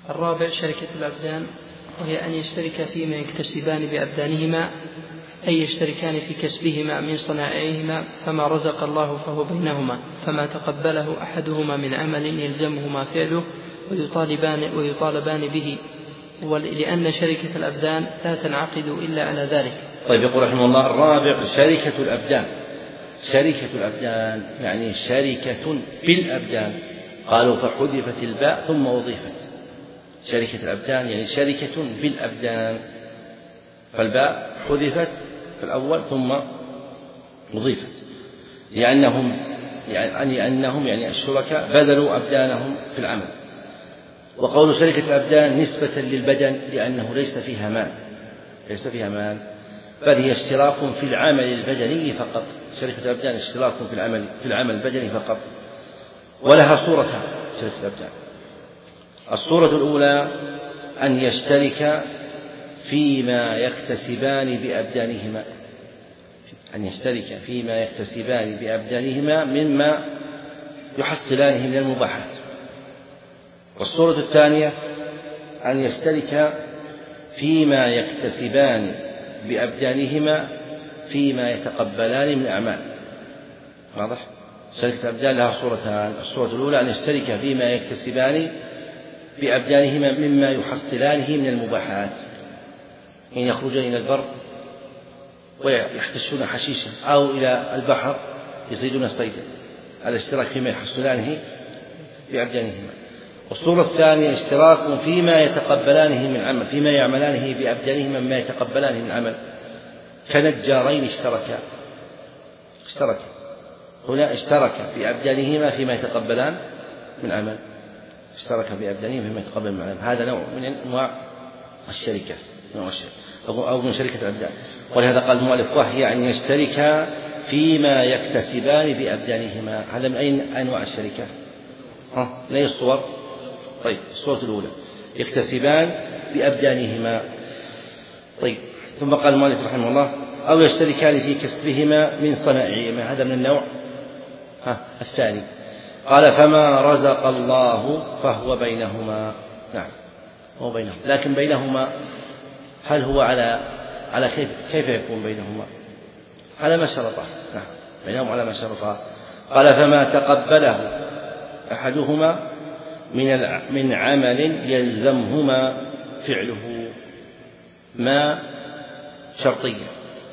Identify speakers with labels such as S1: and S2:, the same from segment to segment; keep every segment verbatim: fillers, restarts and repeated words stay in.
S1: الرابع شركة الأبدان، وهي أن يشترك فيما يكتسبان بأبدانهما، أي يشتركان في كسبهما من صنائعهما، فما رزق الله فهو بينهما، فما تقبله أحدهما من عمل يلزمهما فعله ويطالبان, ويطالبان به، لأن شركة الأبدان لا تنعقد إلا على ذلك.
S2: طيب، يقول رحمه الله: الرابع شركة الأبدان. شركة الأبدان يعني شركة بالأبدان، قالوا فحذفت الباء ثم أضيفت. شركة الأبدان يعني شركة بالأبدان، فالباء حذفت في الأول ثم أضيفت، لأنهم يعني أنهم يعني الشركاء بذلوا أبدانهم في العمل. وقول شركة الأبدان نسبة للبدن، لأنه ليس فيها مال، ليس فيها مال بل هي اشتراك في العمل البدني فقط. شركة الأبدان اشتراك في العمل في العمل البدني فقط. ولها صورتان شركة الأبدان. الصورة الأولى أن يشترك فيما يكتسبان بأبدانهما، أن يشترك فيما يكتسبان بأبدانهما مما يحصلانه من المباحات. والصورة الثانية أن يشترك فيما يكتسبان بأبدانهما فيما يتقبلان من أعمال. واضح؟ شركة الأبدان لها صورتان. الصورة الأولى أن يشترك فيما يكتسبان بأبدانهما مما يحصلانه من المباحات، إن يخرجان إلى البر ويحتشون حشيشا، أو إلى البحر يصيدون صيدا، الاشتراك فيما يحصلانه بأبدانهما. والصورة الثانية اشتراك فيما يتقبلانه من عمل، فيما يعملانه بأبدانهما مما يتقبلانه من عمل، كنجارين اشتركا اشترك هنا اشترك بأبدانهما فيما يتقبلان من عمل، اشترك بأبدانهما فيما يتقبل من عمل. هذا نوع من أنواع الشركة، نوع أو من شركة الأبدان. ولهذا قال المؤلف: وهي أن يشترك فيما يكتسبان بأبدانهما. هذا من أين أنواع الشركة؟ ها، من أي الصور؟ طيب، الصورة الأولى يكتسبان بأبدانهما. طيب، ثم قال المؤلف رحمه الله: أو يشتركان في كسبهما من صنائعهما. هذا من النوع ها الثاني. قال: فما رزق الله فهو بينهما. نعم، هو بينهما، لكن بينهما هل هو على على كيف كيف يكون بينهما؟ على ما شرطه. نعم، بينهما على ما شرطه. قال: فما تقبله أحدهما من من عمل يلزمهما فعله. ما شرطية.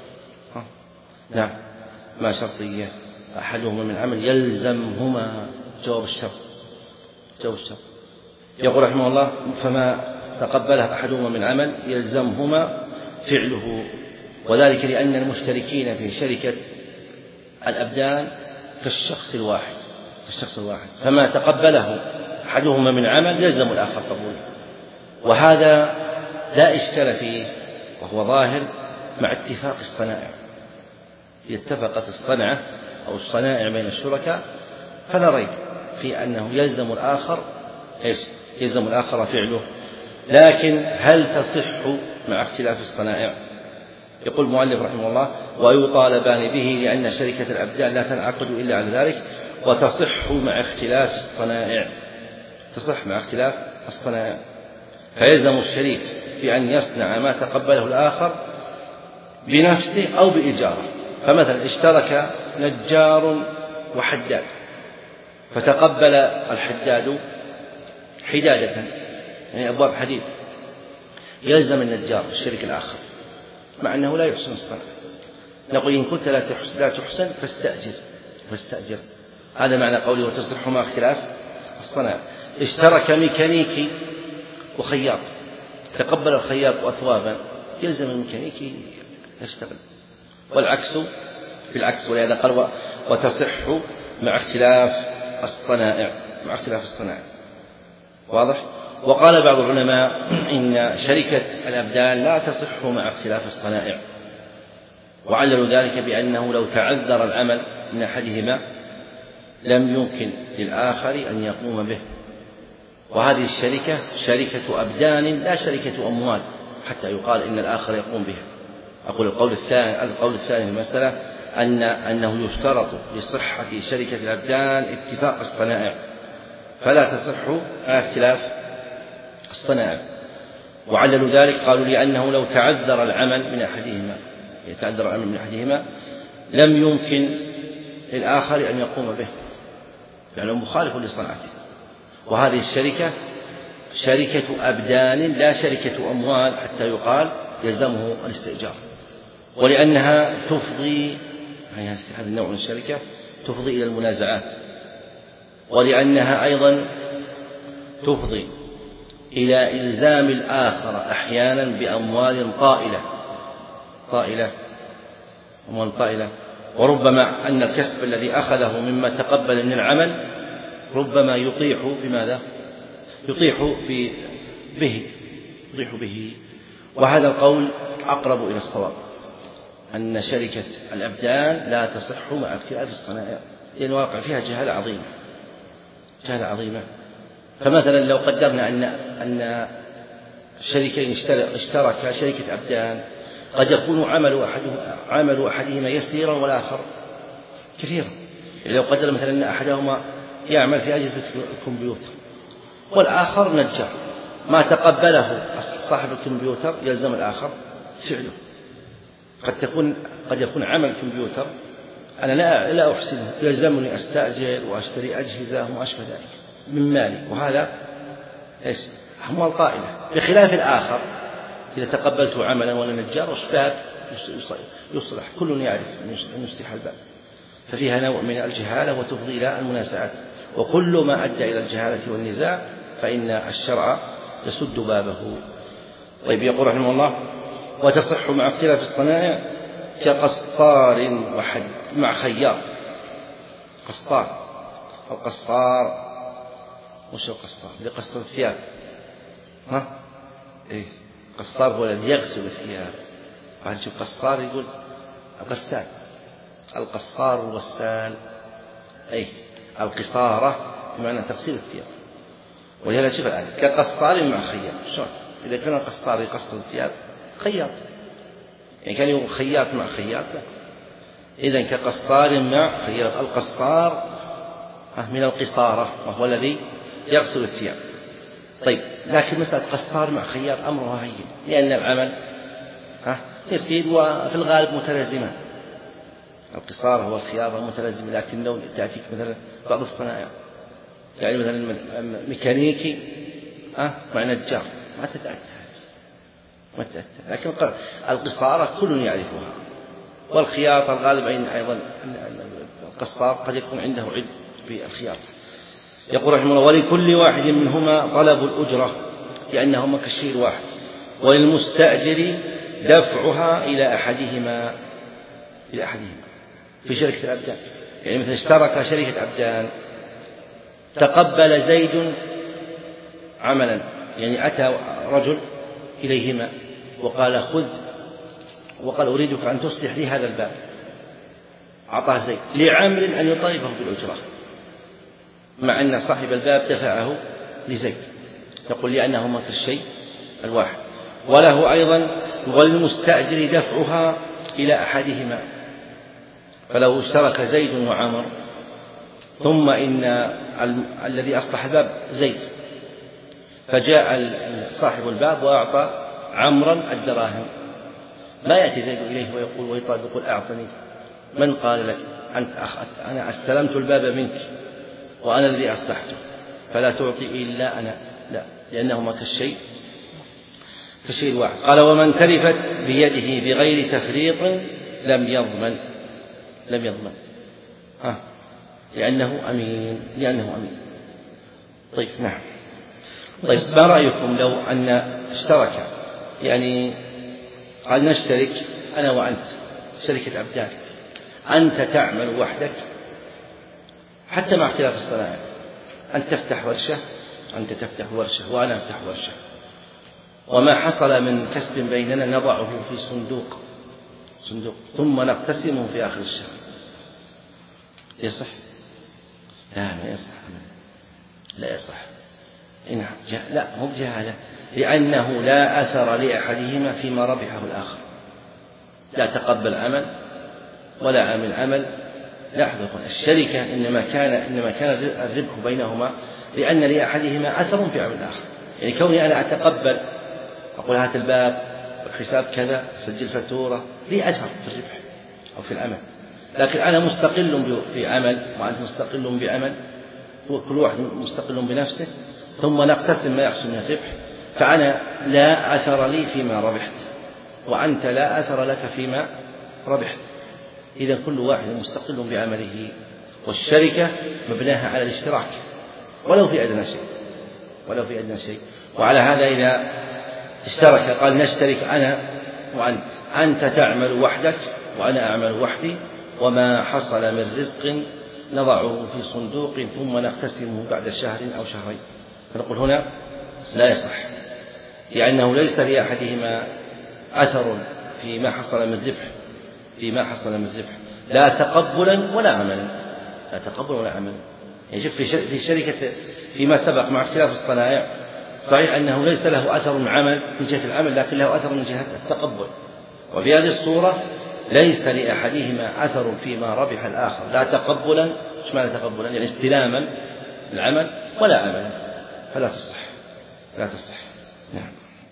S2: نعم، ما شرطية. أحدهما من عمل يلزمهما، جواب الشرط، جواب الشرط. يقول رحمه الله: فما تقبله أحدهما من عمل يلزمهما فعله، وذلك لأن المشتركين في شركة الأبدان كالشخص الواحد كالشخص الواحد فما تقبله أحدهما من عمل يلزم الآخر قبوله. وهذا لا إشكال فيه، وهو ظاهر مع اتفاق الصنائع. إذا اتفقت الصنعة أو الصنائع بين الشركاء فلا ريب في أنه يلزم الآخر إيش؟ يلزم الآخر فعله. لكن هل تصح مع اختلاف الصنائع؟ يقول المؤلف رحمه الله: ويطالبان به لأن شركة الأبدان لا تنعقد إلا على ذلك، وتصح مع اختلاف الصنائع. تصح مع اختلاف الصنائع، فيلزم الشريك بأن يصنع ما تقبله الآخر بنفسه أو بإجارة. فمثلا اشترك نجار وحداد، فتقبل الحداد حدادة يعني أبواب حديد، يلزم النجار الشريك الآخر مع أنه لا يحسن الصنع. نقول: إن كنت لا تحسن, لا تحسن فاستأجر فاستأجر هذا معنى قوله: وتصح مع اختلاف الصنع. اشترك ميكانيكي وخياط، تقبل الخياط أثوابا، يلزم الميكانيكي يشتغل، والعكس بالعكس. ولهذا قال: وتصح مع اختلاف الصنائع مع اختلاف الصنائع. واضح؟ وقال بعض العلماء إن شركة الأبدان لا تصح مع اختلاف الصنائع، وعللوا ذلك بأنه لو تعذر العمل من أحدهما لم يمكن للآخر أن يقوم به. وهذه الشركة شركة أبدان لا شركة أموال حتى يقال إن الآخر يقوم بها. أقول القول الثاني القول الثاني في المسألة أن أنه يشترط لصحة شركة الأبدان اتفاق الصنائع، فلا تصح مع اختلاف الصنائع. وعللوا ذلك قالوا لأنه لو تعذر العمل من أحدهما يتعذر العمل من أحدهما لم يمكن للآخر أن يقوم به، لأنه يعني مخالف لصنعته. وهذه الشركة شركة أبدان لا شركة أموال حتى يقال يلزمه الاستئجار، ولأنها تفضي هذا النوع من الشركة تفضي إلى المنازعات، ولأنها أيضا تفضي إلى إلزام الآخر أحيانا بأموال طائلة طائلة أموال طائلة وربما أن الكسب الذي أخذه مما تقبل من العمل ربما يطيح بماذا؟ يطيح به يطيح به وهذا القول أقرب إلى الصواب، أن شركة الأبدان لا تصح مع اختلاف الصنائع، لأن واقع فيها جهالة عظيمة جهالة عظيمة. فمثلا لو قدرنا أن أن شريكين اشتركا شركة أبدان قد يكون عمل عمل أحدهما يسيرا والآخر كثيرا. يعني لو قدر مثلا أن أحدهما يعمل في أجهزة الكمبيوتر والآخر نجار، ما تقبله صاحب الكمبيوتر يلزم الآخر فعله. قد تكون قد يكون عمل الكمبيوتر أنا لا لا أحسنه، يلزمني أستأجر وأشتري أجهزة وما أشبه ذلك من مالي، وهذا إيش أموال طائلة، بخلاف الآخر إذا تقبلت عملا ولا نجار وشباب يصلح، كل يعرف أن يصلح الباب، ففيها نوع من الجهالة وتفضي إلى المنازعات، وكل ما أدى إلى الجهالة والنزاع فإن الشرع يسد بابه. طيب يقول رحمه الله وتصح مع اختلاف الصنائع كقصار وحد مع خياط. قصار القصار وش القصار؟ لقصر الثياب. ها إيه قصار هو الذي يغسل الثياب، وعن شوف قصار يقول الغسال، القصار الغسال أي القصارة بمعنى تغسيل الثياب. ولهذا شوف الآن كقصار مع خياط، شلون إذا كان القصار يقصر الثياب خياط، يعني كان يقول خياط مع خياط لا، إذا كقصار مع خياط. القصار من القصارة وهو الذي يغسل الثياب. طيب لكن مسألة قصار مع خياط أمرها هين، لأن العمل يسير وفي الغالب متلازمان. القصار هو الخياطة متلازمة، لكن لو تأتيك مثلا بعض الصنائع يعني مثلا ميكانيكي مع نجار ما تتأتى ما تتأتى، لكن القصارة كل يعرفها، والخياطة الغالب أيضا القصار قد يكون عنده علم بالخياطة. يقول رحمه الله ولكل واحد منهما طلب الأجرة لأنهما كالشيء واحد، وللمستأجر دفعها إلى أحدهما إلى أحدهما في شركة الأبدان. يعني مثلا اشترك شركة أبدان، تقبل زيد عملا، يعني أتى رجل إليهما وقال خذ، وقال أريدك أن تصلح لي هذا الباب، أعطاه زيد لعمل أن يطالبه بالأجرة، مع أن صاحب الباب دفعه لزيد، يقول لأنهما كالشيء الواحد. وله أيضا وللمستأجر دفعها إلى أحدهما، فلو اشترك زيد وعمر ثم إن الذي أصلح الباب زيد، فجاء صاحب الباب وأعطى عمرا الدراهم، ما يأتي زيد إليه ويقول ويطالب يقول أعطني، من قال لك أنت أخذت، أنا استلمت الباب منك وأنا الذي أصلحته فلا تعطي إلا أنا، لا، لأنهما كالشيء كالشيء الواحد. قال ومن تلفت بيده بغير تفريط لم يضمن لم يضمن ها لأنه أمين لأنه أمين. طيب نعم. طيب ما رأيكم لو أن اشترك، يعني قال نشترك أنا وأنت شركة أبدان، أنت تعمل وحدك حتى مع اختلاف الصنائع، أنت تفتح ورشة أنت تفتح ورشة وأنا أفتح ورشة، وما حصل من كسب بيننا نضعه في صندوق صندوق ثم نقتسمه في آخر الشهر، يصح؟ لا ما يصح، لا يصح. لا مو بجهالة، لأنه لا أثر لأحدهما فيما ربحه الآخر، لا تقبل عمل ولا عامل عمل. لاحظوا الشركة إنما كان إنما كان الربح بينهما لأن لأحدهما أثر في عمل الآخر، يعني كوني أنا أتقبل أقول هات الباب حساب كذا سجل فاتورة لي أثر في الربح أو في العمل، لكن أنا مستقل بعمل وأنت مستقل بعمل، كل واحد مستقل بنفسه، ثم نقتسم ما يحصل من الربح، فأنا لا أثر لي فيما ربحت وأنت لا أثر لك فيما ربحت. إذا كل واحد مستقل بعمله، والشركة مبناها على الاشتراك ولو في أدنى شيء ولو في أدنى شيء. وعلى هذا إذا اشترك قال نشترك أنا وأنت، أنت تعمل وحدك وأنا أعمل وحدي، وما حصل من رزق نضعه في صندوق ثم نقتسمه بعد شهر أو شهرين، فنقول هنا لا يصح، لأنه ليس لأحدهما أثر فيما حصل من ربح فيما حصل من ربح لا تقبلا ولا عملا لا تقبلا ولا عملا. يعني شوف في الشركة فيما سبق مع اختلاف الصنائع صحيح أنه ليس له أثر عمل من جهة العمل، لكن له أثر من جهة التقبل، وفي هذه الصورة ليس لأحدهما أثر فيما ربح الآخر لا تقبلا. ايش معنى تقبلا؟ يعني استلاما العمل ولا عملا، فلا تصح لا تصح. نعم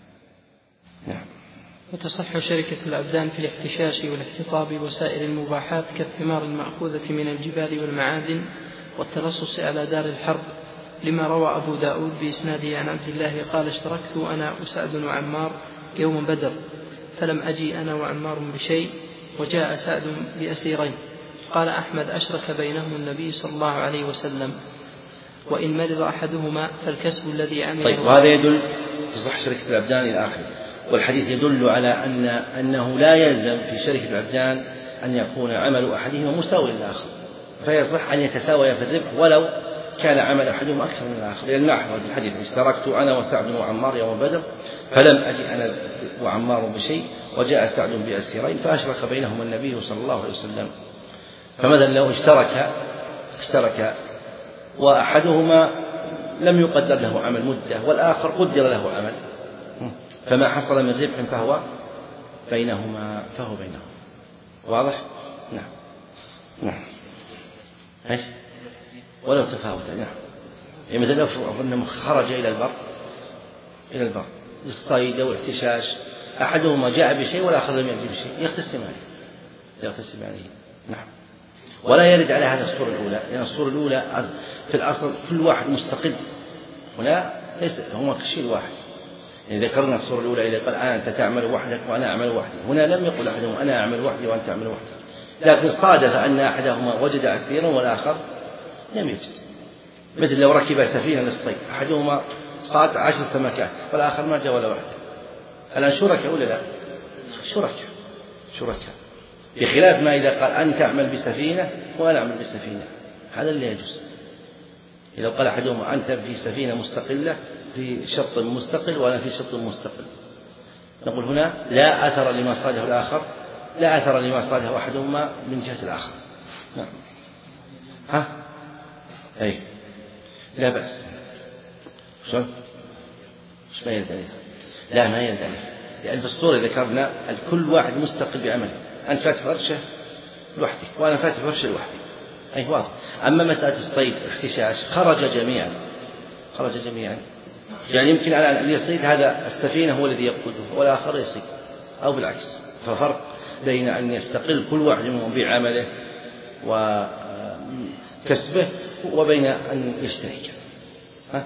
S2: نعم.
S1: وتصح شركة الأبدان في الاحتشاش والاحتطاب وسائر المباحات كالثمار المأخوذة من الجبال والمعادن والتلصص على دار الحرب، لما روى أبو داود بإسناده عن عبد الله قال اشتركت أنا وسعد وعمار يوم بدر فلم أجي أنا وعمار بشيء وجاء سعد بأسيرين. قال أحمد أشرك بينهم النبي صلى الله عليه وسلم، وإن مرض أحدهما فالكسب الذي عمله.
S2: طيب، وهذا يدل تصح شركة الأبدان إلى آخره، والحديث يدل على أن أنه لا يلزم في شركة الأبدان أن يكون عمل أحدهما مساوي للآخر، فيصح أن يتساوي في الربح ولو كان عمل أحدهما أكثر من الآخر، لأن نحو الحديث اشتركت أنا وسعد وعمار يوم بدر فلم أجي أنا وعمار بشيء وجاء سعد بأسيرين فأشرك بينهما النبي صلى الله عليه وسلم. فمثلا لو اشترك اشترك وأحدهما لم يقدر له عمل مدة والآخر قدر له عمل، فما حصل من ربح فهو بينهما فهو بينهما. واضح؟ نعم نعم. ايش؟ ولو تفاوت. نعم. يعني مثلا لو أنه خرج إلى البر إلى البر للصيد أو الاحتشاش، أحدهما جاء بشيء والآخر لم يأتي بشيء، يقتسمان يقتسمان. نعم. ولا يرد على هذا الصورة الأولى، لأن يعني الصورة الأولى في الأصل كل واحد مستقل، هنا ليس هما كشيء واحد. يعني ذكرنا الصورة الأولى إذا قال أنت تعمل وحدك وأنا أعمل وحدي، هنا لم يقل أحدهما أنا أعمل وحدي وأنت تعمل وحدك، لكن صادف أن أحدهما وجد أسيرا والآخر لم يجد. مثل لو ركب سفينة للصيد، أحدهما صاد عشر سمكات والآخر ما جاء ولا واحدة، الآن شركاء ولا لا؟ شركاء شركاء بخلاف ما إذا قال أنت تعمل بسفينة وأنا أعمل بسفينة، هذا اللي يجوز. إذا قال أحدهما أنت في سفينة مستقلة في شط مستقل وأنا في شط مستقل، نقول هنا لا أثر لما صاده الآخر لا أثر لما صاده أحدهما من جهة الآخر. نعم. ها؟ أي لا بأس. شلون؟ مش ما يلد عليه؟ لا ما يلد عليه، لأن في الصورة ذكرنا كل واحد مستقل بعمله، أنت فاتح فرشة لوحدك وأنا فاتح فرشة لوحدي، أي واضح. أما مسألة الصيد احتشاش خرج جميعا خرج جميعا يعني يمكن على اللي يصيد هذا السفينة هو الذي يقوده والآخر يصيد، أو بالعكس، ففرق بين أن يستقل كل واحد منهم بعمله وكسبه وبين أن يشترك. ها؟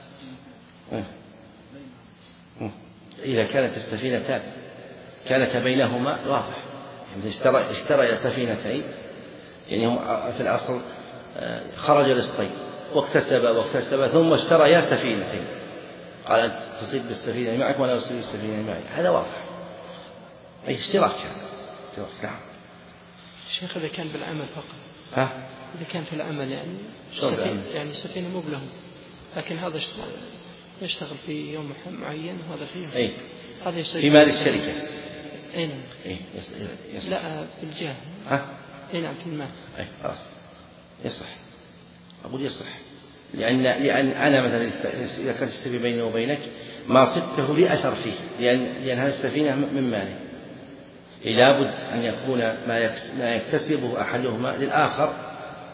S2: إذا كانت السفينتان كانت بينهما واضح، يعني اشترى اشترى سفينتين، يعني هم في الأصل خرج للصيد واكتسب واكتسب ثم اشتريا سفينتين، قال تصيد بالسفينة معك ولا أصيد بالسفينة معي، هذا واضح، أي اشتراك. نعم.
S1: الشيخ إذا كان بالعمل فقط،
S2: ها؟
S1: إذا كان في العمل يعني سفينة يعني السفينة مو بلهم، لكن هذا يشتغل في يوم معين وهذا في يوم.
S2: أي.
S1: هذا يصير
S2: في مال الشركة.
S1: أي نعم.
S2: أي. يص... يص...
S1: لا بالجاه.
S2: ها؟
S1: أي نعم في المال.
S2: أي خلاص يصح. أقول يصح، لأن لأن أنا مثلا إذا كانت تستوي بيني وبينك ما صدته لي أثر فيه، لأن لأن هذه السفينة من مالي، لابد أن يكون ما ما يكتسبه أحدهما للآخر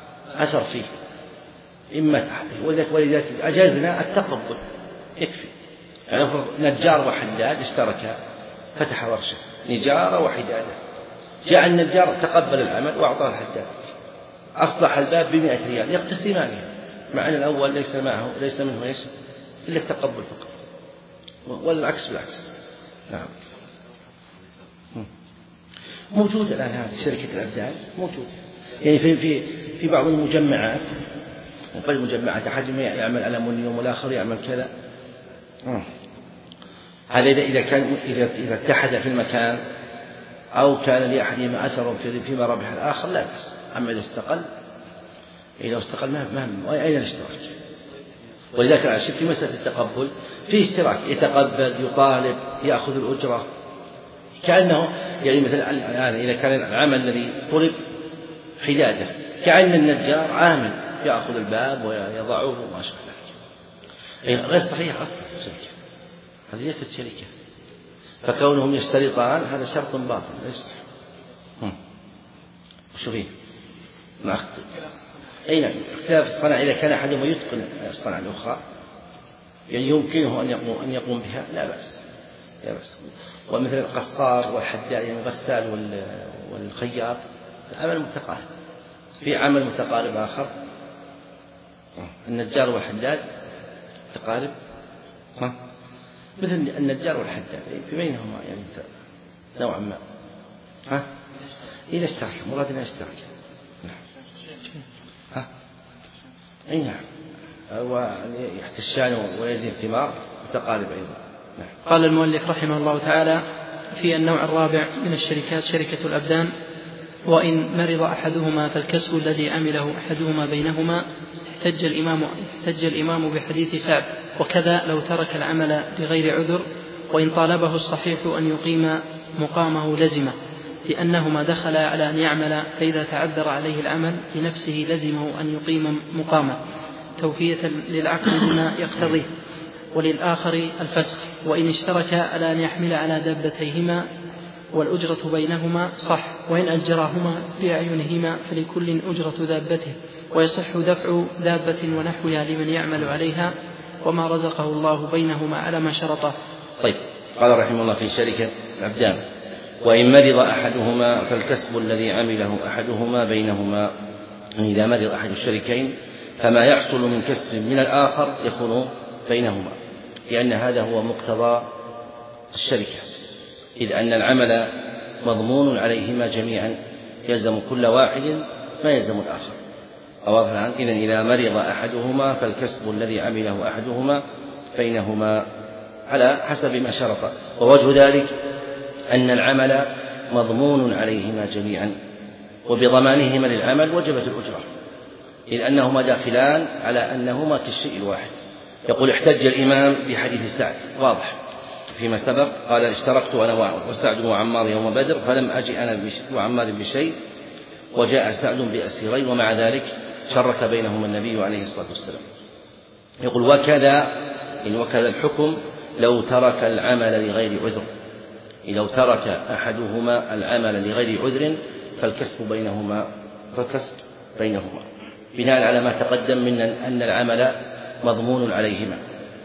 S2: أثر فيه، إما ولذلك ولذلك أجازنا التقبل، يكفي يعني نجار وحداد اشتركا فتح ورشة نجارة وحدادة، جاء النجار تقبل العمل وأعطاه الحداد، أصلح الباب بمئة ريال يقتسمانها، مع أن الأول ليس معه ليس منه إيش إلا التقبل فقط، والعكس بالعكس. نعم موجودة الآن هذه شركة الأبدان موجودة، يعني في في في بعض المجمعات، وقد المجمعات أحدهم يعمل ألمنيوم والآخر يعمل كذا. هذا إذا كان إذا إذا اتحد في المكان أو كان لأحدهما أثر في فيما ربح الآخر لا بأس. أما إذا استقل إذا استقل ما ما أين الاشتراك؟ ولذلك أنا شفت في مسألة التقبل في اشتراك، يتقبل يطالب يأخذ الأجرة، كأنه يعني مثلا الآن إذا كان العمل الذي طلب حدادة كأن النجار عامل يأخذ الباب ويضعه وما شابه ذلك، غير صحيح أصلا الشركة، هذه ليست شركة، فكونهم يشترطان هذا شرط باطل ليس صحيح. وشو فيه؟ ما أي نعم اختلاف الصنعة، إذا كان أحدهم يتقن الصنعة الأخرى يعني يمكنه أن يقوم أن يقوم بها لا بأس لا بأس. ومثل القصار والحداد يعني الغسال والخياط عمل متقارب، في عمل متقارب آخر النجار والحداد متقارب مثل النجار والحداد في بينهما يعني نوعا ما ها إذا اشترك مرادنا اشترك. ها أي نعم ويحتشان ويزن الثمار متقارب أيضا. نعم.
S1: قال المؤلف رحمه الله تعالى في النوع الرابع من الشركات شركة الأبدان: وإن مرض أحدهما فالكسب الذي عمله أحدهما بينهما. احتج الإمام, احتج الإمام بحديث سعد: وكذا لو ترك العمل لغير عذر، وإن طالبه الصحيح أن يقيم مقامه لزمه، لأنهما دخلا على أن يعمل، فإذا تعذر عليه العمل بنفسه لزمه أن يقيم مقامه توفية للعقد بما يقتضيه، وللآخر الفسخ. وإن اشترك على أن يحمل على دابتيهما والأجرة بينهما صح، وإن أجراهما بأعينهما فلكل أجرة دابته، ويصح دفع دابة ونحوها لمن يعمل عليها، وما رزقه الله بينهما على ما شرطه.
S2: طيب قال رحمه الله في شركة الأبدان: وإن مرض أحدهما فالكسب الذي عمله أحدهما بينهما. إذا مرض أحد الشريكين فما يحصل من كسب من الآخر يكون بينهما، لأن هذا هو مقتضى الشركة، إذ أن العمل مضمون عليهما جميعا يلزم كل واحد ما يلزم الآخر. أوضح إذن إذا مرض أحدهما فالكسب الذي عمله أحدهما بينهما على حسب ما شرط، ووجه ذلك أن العمل مضمون عليهما جميعا، وبضمانهما للعمل وجبت الأجرة، إذ أنهما داخلان على أنهما كالشيء الواحد. يقول: احتج الإمام بحديث سعد، واضح فيما سبق، قال: اشتركت أنا وسعد وعمار يوم بدر فلم أجي أنا وعمار بشيء، وجاء سعد بأسيرين، ومع ذلك شرك بينهما النبي عليه الصلاة والسلام. يقول: وكذا إن وكذا الحكم لو ترك العمل لغير عذر، لو ترك أحدهما العمل لغير عذر فالكسب بينهما فالكسب بينهما بناء على ما تقدم من أن العمل مضمون عليهما،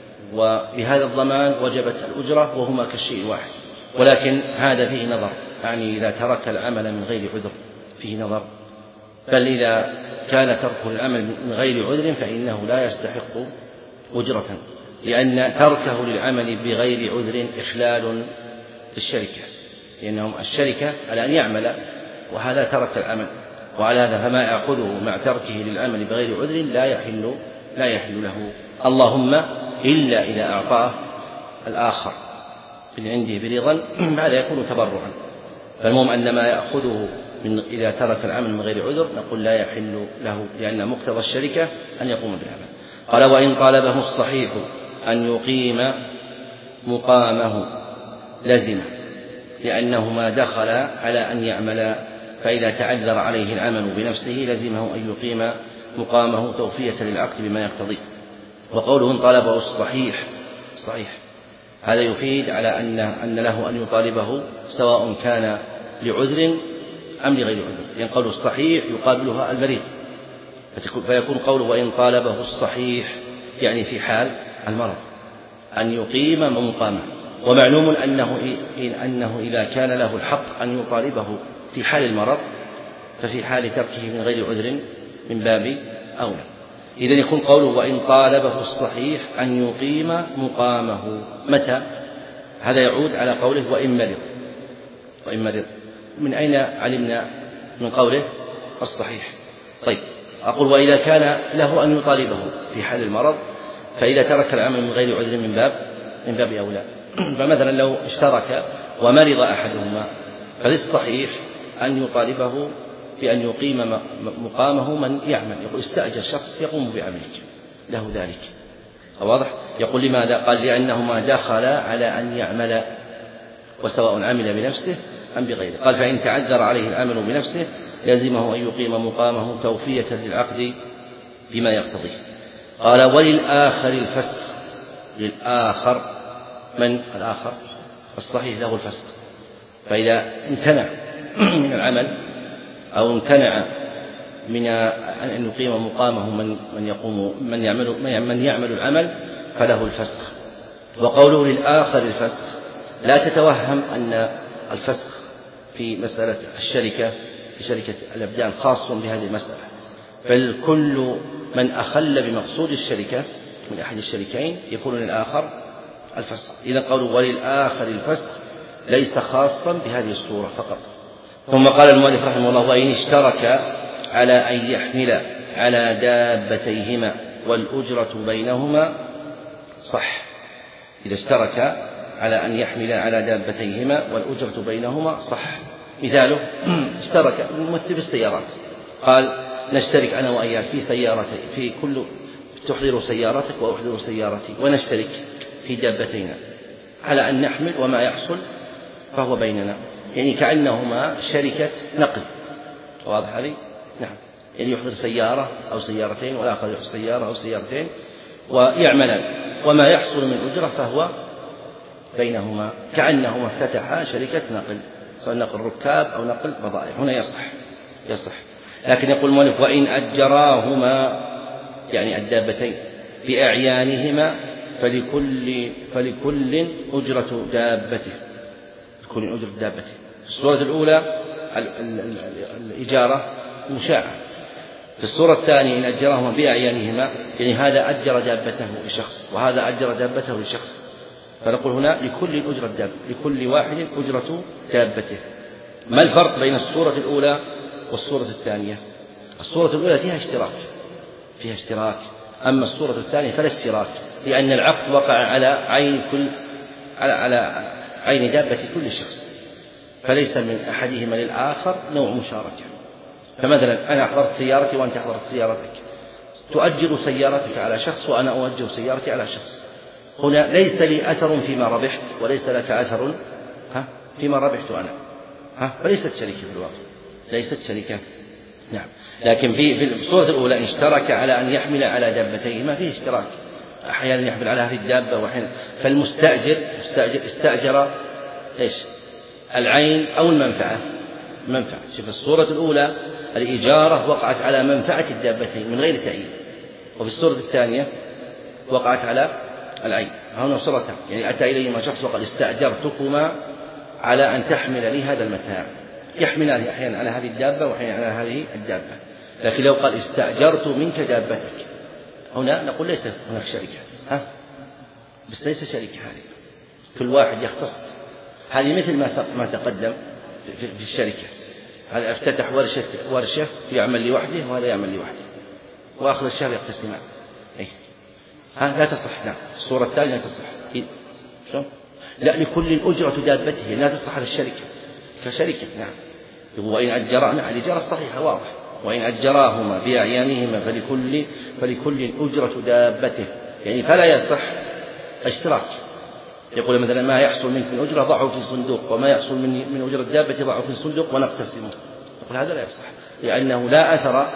S2: وبهذا الضمان وجبت الأجرة وهما كالشيء الواحد. ولكن هذا فيه نظر، يعني إذا ترك العمل من غير عذر فيه نظر، بل إذا كان تركه العمل من غير عذر فإنه لا يستحق أجرة، لأن تركه للعمل بغير عذر إخلال للشركة، لأنهم الشركة على أن يعمل وهذا ترك العمل، وعلى هذا فما يأخذه مع تركه للعمل بغير عذر لا يحل لا يحل له، اللهم إلا إذا أعطاه الآخر من عنده برضا، هذا يكون تبرعا. فالمهم أن ما يأخذه من إذا ترك العمل من غير عذر نقول لا يحل له، لأن مقتضى الشركة أن يقوم بالعمل. قال: وإن طالبه الصحيح أن يقيم مقامه لزمه، لأنهما دخل على أن يعمل، فإذا تعذر عليه العمل بنفسه لزمه أن يقيم مقامه توفية للعقد بما يقتضي. وقوله: إن طالبه الصحيح صحيح، هذا يفيد على أن أن له أن يطالبه سواء كان لعذر أم لغير عذر، لأن يعني قوله الصحيح يقابلها المريض، فيكون قوله: وإن طالبه الصحيح يعني في حال المرض، أن يقيم مقامه. ومعلوم أنه أنه إذا كان له الحق أن يطالبه في حال المرض ففي حال تركه من غير عذر من باب أولى. إذن يكون قوله وإن طالبه الصحيح أن يقيم مقامه متى؟ هذا يعود على قوله وإن مرض. وإن مرض من أين علمنا من قوله الصحيح؟ طيب أقول وإذا كان له أن يطالبه في حال المرض فإذا ترك العمل من غير عذر من باب من باب أولى. فمثلا لو اشترك ومرض أحدهما فللصحيح أن يطالبه بأن يقيم مقامه من يعمل. يقول استأجر شخص يقوم بعملك له ذلك. واضح؟ يقول لماذا؟ قال لأنهما دخلا على أن يعمل وسواء عمل بنفسه أم بغيره. قال فإن تعذر عليه العمل بنفسه لازمه أن يقيم مقامه توفية للعقد بما يقتضيه. قال وللآخر الفسخ. للآخر من الآخر؟ الصحيح له الفسخ. فإذا امتنع من العمل أو امتنع من أن يقيم مقامه من من يقوم من يعمل من يعمل العمل فله الفسخ. وقوله للآخر الفسخ لا تتوهم أن الفسخ في مسألة الشركة في شركة الأبدان خاص بهذه المسألة، بل كل من أخل بمقصود الشركة من أحد الشريكين يكون للآخر الفسخ. إذا قالوا وللآخر الفسخ ليس خاصا بهذه الصورة فقط. ثم قال المؤلف رحمه الله وإن اشترك على أن يحمل على دابتيهما والأجرة بينهما صح. إذا اشترك على أن يحمل على دابتيهما والأجرة بينهما صح. مثاله اشترك مثل بالسيارات، قال نشترك أنا وإياك في سيارتي في كل تحضر سيارتك وأحضر سيارتي ونشترك في دابتينا على أن نحمل وما يحصل فهو بيننا، يعني كأنهما شركة نقل. واضح هذه؟ نعم. يعني يحضر سيارة أو سيارتين والآخر يحضر سيارة أو سيارتين ويعملان وما يحصل من أجرة فهو بينهما كأنهما افتتحا شركة نقل، سواء نقل ركاب أو نقل بضائع. هنا يصح يصح. لكن يقول المؤلف وإن أجراهما يعني الدابتين بأعيانهما فلكل فلكل أجرة دابته كل أجرة دابته. في الصورة الأولى الإجارة مشاعة، في الصورة الثانية إن أجرهما بأعيانهما يعني هذا أجر دابته لشخص وهذا أجر دابته لشخص، فنقول هنا لكل أجرة دابة لكل واحد أجرة دابته. ما الفرق بين الصورة الأولى والصورة الثانية؟ الصورة الأولى فيها اشتراك فيها اشتراك أما الصورة الثانية فلا اشتراك، لأن العقد وقع على عين كل على على عين دابة كل شخص، فليس من أحدهما للآخر نوع مشاركة. فمثلا أنا أحضرت سيارتي وأنت أحضرت سيارتك، تؤجر سيارتك على شخص وأنا أؤجر سيارتي على شخص. هنا ليس لي أثر فيما ربحت وليس لك أثر ها فيما ربحت أنا ها فليست شركة في الواقع ليست شركة. نعم. لكن في في الصورة الأولى إن اشترك على أن يحمل على دابتيهما فيه اشتراك، أحيانا يحمل على هذه الدابة وأحيانا فالمستأجر استأجر استأجر إيش العين أو المنفعة منفعة. شوف الصورة الأولى الإجارة وقعت على منفعة الدابتين من غير تأييد، وفي الصورة الثانية وقعت على العين. هنا صورتان يعني أتى إليهما شخص وقال استأجرتكما على أن تحمل لي هذا المتاع، يحملان أحيانا على هذه الدابة وأحيانا على هذه الدابة. لكن لو قال استأجرت منك دابتك هنا نقول ليس هناك شركة ها بس ليس شركة، هذه كل واحد يختص. هذه مثل ما ما تقدم في الشركة، هذا افتتح ورشة ورشة يعمل لوحده وهذا يعمل لوحده وآخر الشهر يقتسمان. أي ها لا تصح. نعم. الصورة الثانية لا تصح. شو؟ لا لكل أجرة دابته لا تصح هذا الشركة كشركة. نعم. وإن أجرا نعم الإجارة الصحيحة واضح. وإن أجراهما بأعيانهما فلكل فلكل أجرة دابته يعني فلا يصح اشتراك. يقول مثلا ما يحصل منك من أجرة ضعه في صندوق وما يحصل من من أجرة دابة ضعه في صندوق ونقتسمه. يقول هذا لا يصح لأنه لا أثر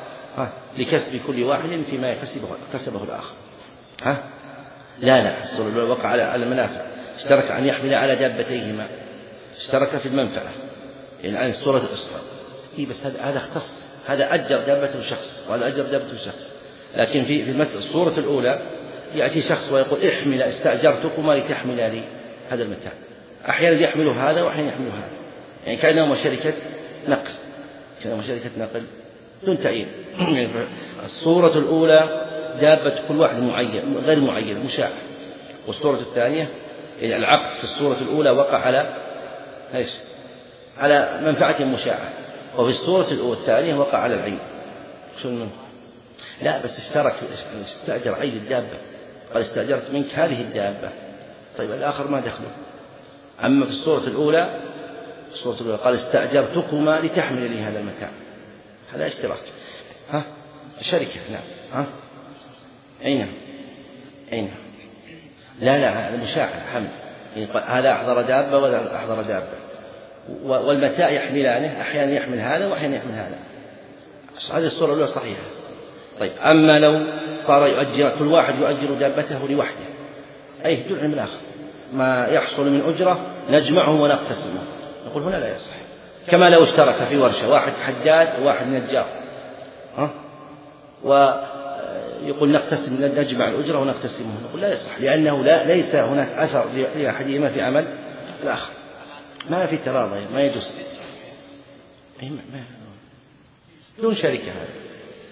S2: لكسب كل واحد فيما يكسبه كسبه الآخر. ها لا لا الصورة وقع على المنافع، اشترك أن يحمل على دابتيهما، اشترك في المنفعة يعني عن الصورة الأسرى. إيه بس هذا هذا اختص، هذا أجر دابة شخص وهذا أجر دابة شخص. لكن في في المسألة الصورة الأولى يأتي شخص ويقول احمل استأجرتكما لتحمل لي هذا المتاع، أحيانا يحمل هذا وأحيانا يحمل هذا، يعني كأنهما شركة نقل، كأنهما شركة نقل دون تعيين. الصورة الأولى دابة كل واحد معين غير معين مشاع، والصورة الثانية يعني العقد في الصورة الأولى وقع على ايش؟ على منفعة مشاعة، وفي الصورة الثانية وقع على العين. شو منه؟ لا بس اشترك استأجر عين الدابة، قال استأجرت منك هذه الدابة، طيب الآخر ما دخله. أما في الصورة الأولى الصورة الأولى قال استأجرتكما لتحمل لي هذا المتاع، هذا اشتراك، ها شركة. نعم. ها أين أين لا لا هذا مشاعة حمل، يعني هذا أحضر دابة ولا أحضر دابة، والمتاع يحملانه، أحيانا يحمل هذا وأحيانا يحمل هذا. هذه الصورة الأولى صحيحة. طيب أما لو صار يؤجر كل واحد يؤجر دابته لوحده، أي دون علم الآخر، ما يحصل من أجرة نجمعه ونقتسمه، نقول هنا لا يصح. كما لو اشترك في ورشة واحد حداد وواحد نجار، ها ويقول نقتسم نجمع الأجرة ونقتسمه، نقول لا يصح، لأنه لا ليس هناك أثر لأحدهما في عمل الآخر، ما في تراضي، ما يجوز. بدون شركة هذا،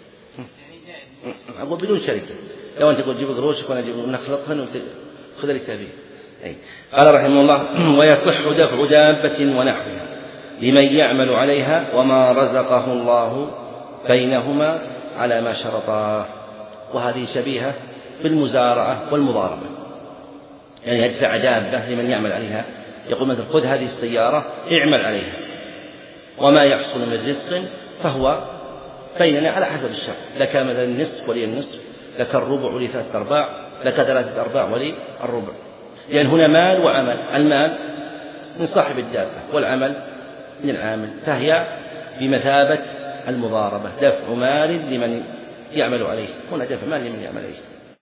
S2: أقول بدون شركة. لو أنت تقول جيب قروشك وأنا أجيب نخلطهن وخذ لك تبيه. قال رحمه الله: ويصح دفع دابة ونحوها لمن يعمل عليها وما رزقه الله بينهما على ما شرطاه. وهذه شبيهة بالمزارعة والمضاربة، يعني يدفع دابة لمن يعمل عليها، يقول مثلا خذ هذه السيارة اعمل عليها، وما يحصل من رزق فهو بيننا على حسب الشرط، لك مثلا النصف ولي النصف، لك الربع ولي ثلاثة أرباع، لك ثلاثة أرباع ولي الربع، لأن يعني هنا مال وعمل، المال من صاحب الدابة والعمل من العامل، فهي بمثابة المضاربة، دفع مال لمن يعمل عليه، هنا دفع مال لمن يعمل عليه.